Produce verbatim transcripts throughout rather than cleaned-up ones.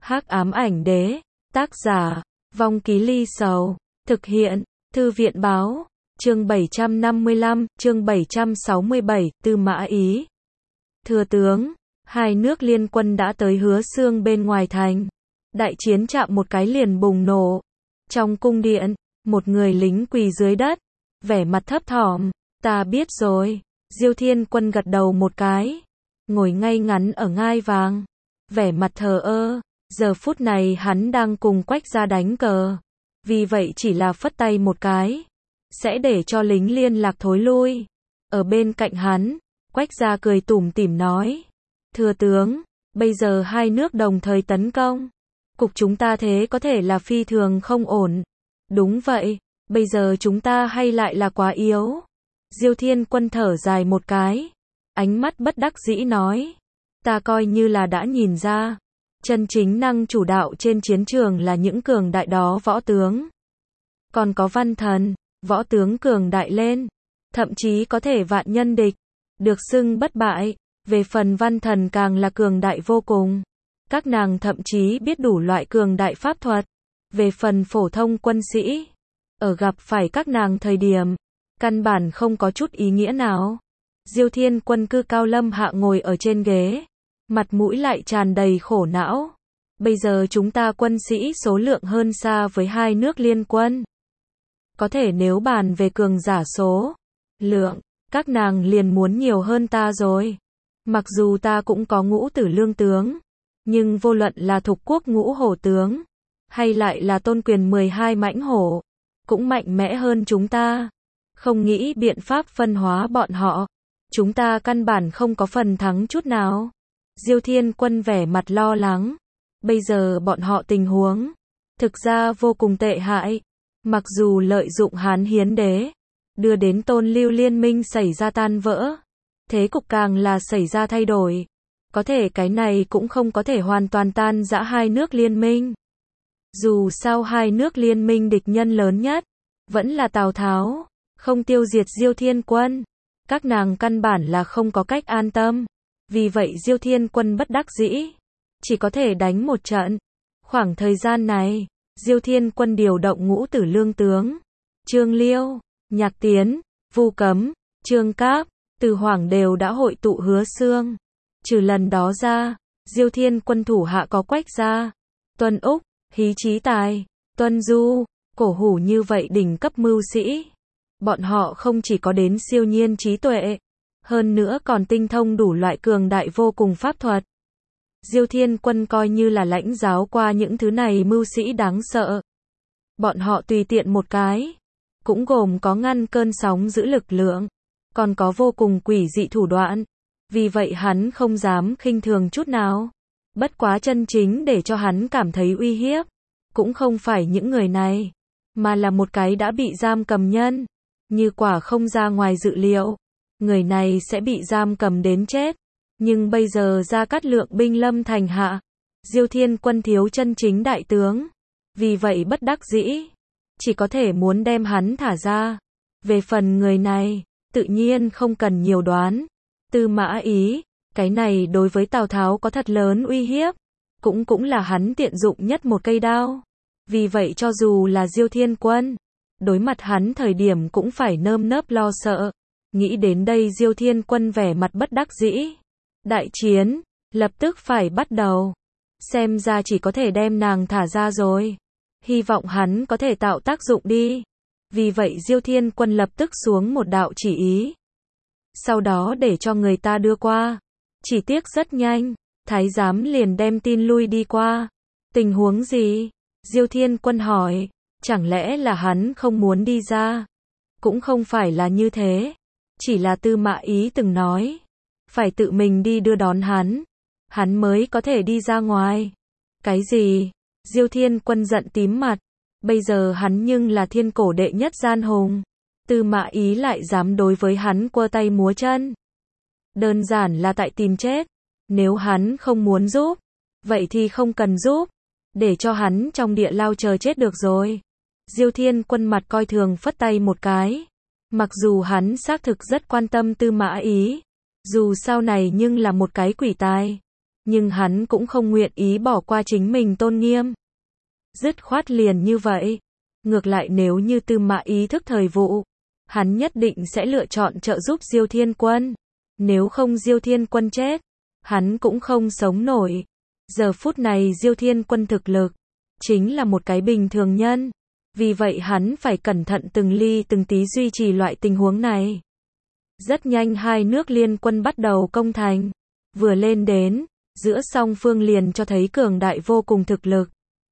Hắc ám ảnh đế, tác giả, Vong Ký Ly Sầu, thực hiện, Thư viện báo, chương bảy trăm năm mươi lăm, chương bảy trăm sáu mươi bảy, Tư Mã Ý. Thừa tướng, hai nước liên quân đã tới Hứa Xương bên ngoài thành. Đại chiến chạm một cái liền bùng nổ. Trong cung điện, một người lính quỳ dưới đất, vẻ mặt thấp thỏm, ta biết rồi. Diêu Thiên Quân gật đầu một cái, ngồi ngay ngắn ở ngai vàng, vẻ mặt thờ ơ. Giờ phút này hắn đang cùng Quách gia đánh cờ, vì vậy chỉ là phất tay một cái, sẽ để cho lính liên lạc thối lui. Ở bên cạnh hắn, Quách gia cười tủm tỉm nói, thừa tướng, bây giờ hai nước đồng thời tấn công, cục chúng ta thế có thể là phi thường không ổn. Đúng vậy, bây giờ chúng ta hay lại là quá yếu. Diêu Thiên Quân thở dài một cái, ánh mắt bất đắc dĩ nói, ta coi như là đã nhìn ra, chân chính năng chủ đạo trên chiến trường là những cường đại đó võ tướng. Còn có văn thần, võ tướng cường đại lên, thậm chí có thể vạn nhân địch, được xưng bất bại. Về phần văn thần càng là cường đại vô cùng. Các nàng thậm chí biết đủ loại cường đại pháp thuật. Về phần phổ thông quân sĩ, ở gặp phải các nàng thời điểm, căn bản không có chút ý nghĩa nào. Diêu Thiên Quân cư cao lâm hạ ngồi ở trên ghế, mặt mũi lại tràn đầy khổ não. Bây giờ chúng ta quân sĩ số lượng hơn xa với hai nước liên quân. Có thể nếu bàn về cường giả số lượng, các nàng liền muốn nhiều hơn ta rồi. Mặc dù ta cũng có ngũ tử lương tướng, nhưng vô luận là thục quốc ngũ hổ tướng, hay lại là tôn quyền mười hai mãnh hổ, cũng mạnh mẽ hơn chúng ta. Không nghĩ biện pháp phân hóa bọn họ, chúng ta căn bản không có phần thắng chút nào. Diêu Thiên Quân vẻ mặt lo lắng. Bây giờ bọn họ tình huống, thực ra vô cùng tệ hại. Mặc dù lợi dụng Hán Hiến Đế, đưa đến Tôn Lưu liên minh xảy ra tan vỡ, thế cục càng là xảy ra thay đổi. Có thể cái này cũng không có thể hoàn toàn tan rã hai nước liên minh. Dù sao hai nước liên minh địch nhân lớn nhất vẫn là Tào Tháo, không tiêu diệt Diêu Thiên Quân, các nàng căn bản là không có cách an tâm. Vì vậy Diêu Thiên Quân bất đắc dĩ, chỉ có thể đánh một trận. Khoảng thời gian này, Diêu Thiên Quân điều động ngũ tử lương tướng, Trương Liêu, Nhạc Tiến, Vu Cấm, Trương Cáp, Từ Hoảng đều đã hội tụ Hứa Xương. Trừ lần đó ra, Diêu Thiên Quân thủ hạ có Quách gia, Tuân Úc, Hí Chí Tài, Tuân Du, Cổ Hủ như vậy đỉnh cấp mưu sĩ. Bọn họ không chỉ có đến siêu nhiên trí tuệ, hơn nữa còn tinh thông đủ loại cường đại vô cùng pháp thuật. Diêu Thiên Quân coi như là lãnh giáo qua những thứ này mưu sĩ đáng sợ. Bọn họ tùy tiện một cái, cũng gồm có ngăn cơn sóng giữ lực lượng, còn có vô cùng quỷ dị thủ đoạn. Vì vậy hắn không dám khinh thường chút nào. Bất quá chân chính để cho hắn cảm thấy uy hiếp, cũng không phải những người này, mà là một cái đã bị giam cầm nhân. Như quả không ra ngoài dự liệu, người này sẽ bị giam cầm đến chết. Nhưng bây giờ Gia Cát Lượng binh lâm thành hạ, Diêu Thiên Quân thiếu chân chính đại tướng, vì vậy bất đắc dĩ, chỉ có thể muốn đem hắn thả ra. Về phần người này, tự nhiên không cần nhiều đoán. Tư Mã Ý, cái này đối với Tào Tháo có thật lớn uy hiếp, cũng cũng là hắn tiện dụng nhất một cây đao. Vì vậy cho dù là Diêu Thiên Quân, đối mặt hắn thời điểm cũng phải nơm nớp lo sợ. Nghĩ đến đây Diêu Thiên Quân vẻ mặt bất đắc dĩ. Đại chiến, lập tức phải bắt đầu. Xem ra chỉ có thể đem nàng thả ra rồi. Hy vọng hắn có thể tạo tác dụng đi. Vì vậy Diêu Thiên Quân lập tức xuống một đạo chỉ ý. Sau đó để cho người ta đưa qua. Chỉ tiếc rất nhanh, thái giám liền đem tin lui đi qua. Tình huống gì? Diêu Thiên Quân hỏi. Chẳng lẽ là hắn không muốn đi ra? Cũng không phải là như thế. Chỉ là Tư Mã Ý từng nói, phải tự mình đi đưa đón hắn, hắn mới có thể đi ra ngoài. Cái gì? Diêu Thiên Quân giận tím mặt. Bây giờ hắn nhưng là thiên cổ đệ nhất gian hùng. Tư Mã Ý lại dám đối với hắn quơ tay múa chân. Đơn giản là tại tìm chết. Nếu hắn không muốn giúp, vậy thì không cần giúp. Để cho hắn trong địa lao chờ chết được rồi. Diêu Thiên Quân mặt coi thường phất tay một cái. Mặc dù hắn xác thực rất quan tâm Tư Mã Ý, dù sau này nhưng là một cái quỷ tài. nhưng hắn cũng không nguyện ý bỏ qua chính mình tôn nghiêm. Dứt khoát liền như vậy. Ngược lại nếu như Tư Mã Ý thức thời vụ, hắn nhất định sẽ lựa chọn trợ giúp Diêu Thiên Quân. Nếu không Diêu Thiên Quân chết, hắn cũng không sống nổi. Giờ phút này Diêu Thiên Quân thực lực chính là một cái bình thường nhân, vì vậy hắn phải cẩn thận từng ly từng tí duy trì loại tình huống này. Rất nhanh hai nước liên quân bắt đầu công thành. Vừa lên đến, giữa song phương liền cho thấy cường đại vô cùng thực lực.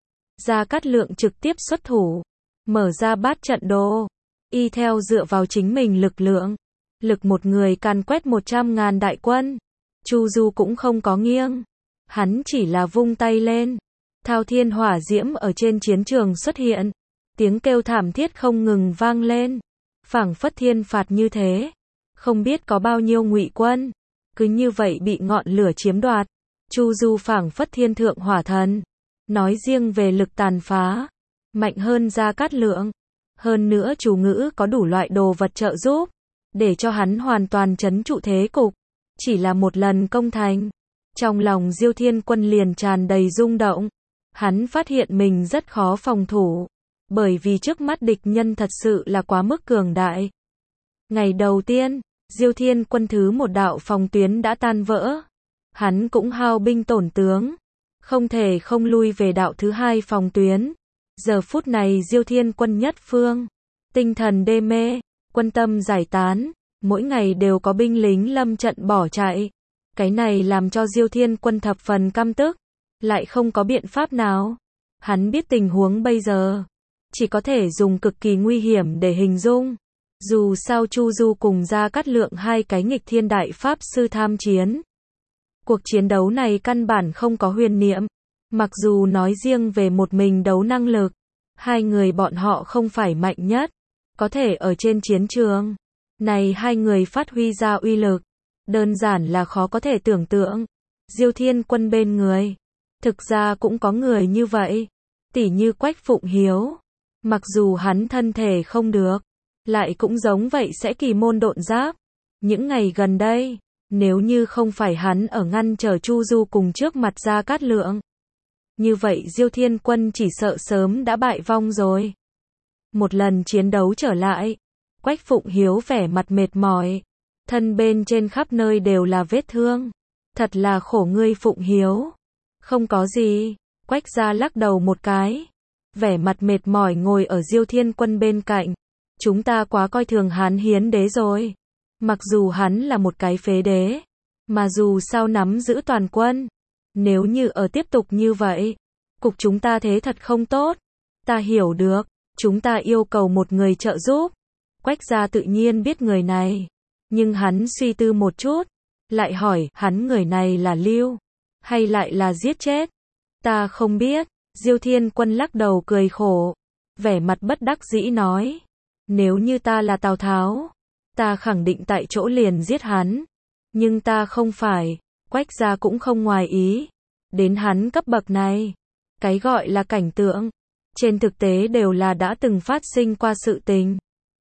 Gia Cát Lượng trực tiếp xuất thủ, mở ra bát trận đồ, y theo dựa vào chính mình lực lượng, lực một người càn quét một trăm ngàn đại quân. Chu Du cũng không có nghiêng, hắn chỉ là vung tay lên, thao thiên hỏa diễm ở trên chiến trường xuất hiện, tiếng kêu thảm thiết không ngừng vang lên, phảng phất thiên phạt như thế, không biết có bao nhiêu ngụy quân cứ như vậy bị ngọn lửa chiếm đoạt. Chu Du phảng phất thiên thượng hỏa thần, nói riêng về lực tàn phá, mạnh hơn Gia Cát Lượng. Hơn nữa chú ngữ có đủ loại đồ vật trợ giúp, để cho hắn hoàn toàn trấn trụ thế cục. Chỉ là một lần công thành, trong lòng Diêu Thiên Quân liền tràn đầy rung động. Hắn phát hiện mình rất khó phòng thủ, bởi vì trước mắt địch nhân thật sự là quá mức cường đại. Ngày đầu tiên, Diêu Thiên Quân thứ một đạo phòng tuyến đã tan vỡ. Hắn cũng hao binh tổn tướng, không thể không lui về đạo thứ hai phòng tuyến. Giờ phút này Diêu Thiên Quân nhất phương, tinh thần đê mê, quân tâm giải tán, mỗi ngày đều có binh lính lâm trận bỏ chạy. Cái này làm cho Diêu Thiên Quân thập phần căm tức, lại không có biện pháp nào. Hắn biết tình huống bây giờ, chỉ có thể dùng cực kỳ nguy hiểm để hình dung. Dù sao Chu Du cùng Gia Cát Lượng hai cái nghịch thiên đại pháp sư tham chiến. Cuộc chiến đấu này căn bản không có huyền niệm. Mặc dù nói riêng về một mình đấu năng lực, hai người bọn họ không phải mạnh nhất, có thể ở trên chiến trường này hai người phát huy ra uy lực, đơn giản là khó có thể tưởng tượng. Diêu Thiên Quân bên người, thực ra cũng có người như vậy, tỉ như Quách Phụng Hiếu. Mặc dù hắn thân thể không được, lại cũng giống vậy sẽ kỳ môn độn giáp. Những ngày gần đây, nếu như không phải hắn ở ngăn trở Chu Du cùng trước mặt Gia Cát Lượng, như vậy Diêu Thiên Quân chỉ sợ sớm đã bại vong rồi. Một lần chiến đấu trở lại, Quách Phụng Hiếu vẻ mặt mệt mỏi, thân bên trên khắp nơi đều là vết thương. Thật là khổ ngươi Phụng Hiếu. Không có gì, Quách gia lắc đầu một cái, vẻ mặt mệt mỏi ngồi ở Diêu Thiên Quân bên cạnh. Chúng ta quá coi thường hắn hiến đế rồi. Mặc dù hắn là một cái phế đế, mà dù sao nắm giữ toàn quân. Nếu như ở tiếp tục như vậy, cục chúng ta thế thật không tốt. Ta hiểu được, chúng ta yêu cầu một người trợ giúp. Quách gia tự nhiên biết người này, nhưng hắn suy tư một chút, lại hỏi, hắn người này là lưu, hay lại là giết chết? Ta không biết. Diêu Thiên Quân lắc đầu cười khổ, vẻ mặt bất đắc dĩ nói, nếu như ta là Tào Tháo, ta khẳng định tại chỗ liền giết hắn, nhưng ta không phải. Quách gia cũng không ngoài ý, đến hắn cấp bậc này, cái gọi là cảnh tượng, trên thực tế đều là đã từng phát sinh qua sự tình.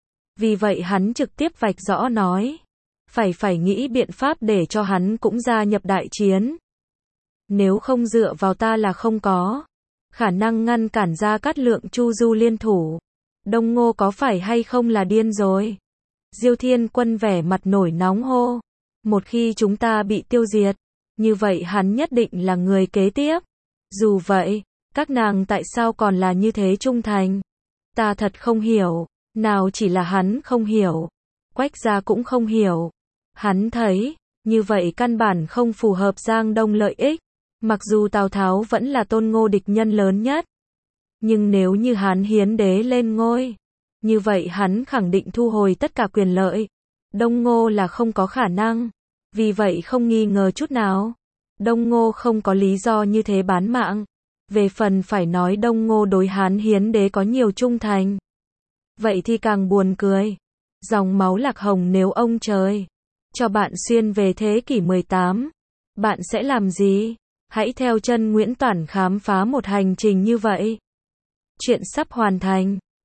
Vì vậy hắn trực tiếp vạch rõ nói, phải phải nghĩ biện pháp để cho hắn cũng gia nhập đại chiến. Nếu không dựa vào ta là không có khả năng ngăn cản Gia Cát Lượng Chu Du liên thủ. Đông Ngô có phải hay không là điên rồi? Diêu Thiên Quân vẻ mặt nổi nóng hô, một khi chúng ta bị tiêu diệt, như vậy hắn nhất định là người kế tiếp. Dù vậy, các nàng tại sao còn là như thế trung thành? Ta thật không hiểu. Nào chỉ là hắn không hiểu, Quách gia cũng không hiểu. Hắn thấy, như vậy căn bản không phù hợp Giang Đông lợi ích. Mặc dù Tào Tháo vẫn là Tôn Ngô địch nhân lớn nhất, nhưng nếu như hắn hiến đế lên ngôi, như vậy hắn khẳng định thu hồi tất cả quyền lợi. Đông Ngô là không có khả năng, vì vậy không nghi ngờ chút nào. Đông Ngô không có lý do như thế bán mạng. Về phần phải nói Đông Ngô đối hắn hiến đế có nhiều trung thành, vậy thì càng buồn cười. Dòng máu Lạc Hồng nếu ông trời cho bạn xuyên về thế kỷ mười tám, bạn sẽ làm gì? Hãy theo chân Nguyễn Toản khám phá một hành trình như vậy. Chuyện sắp hoàn thành.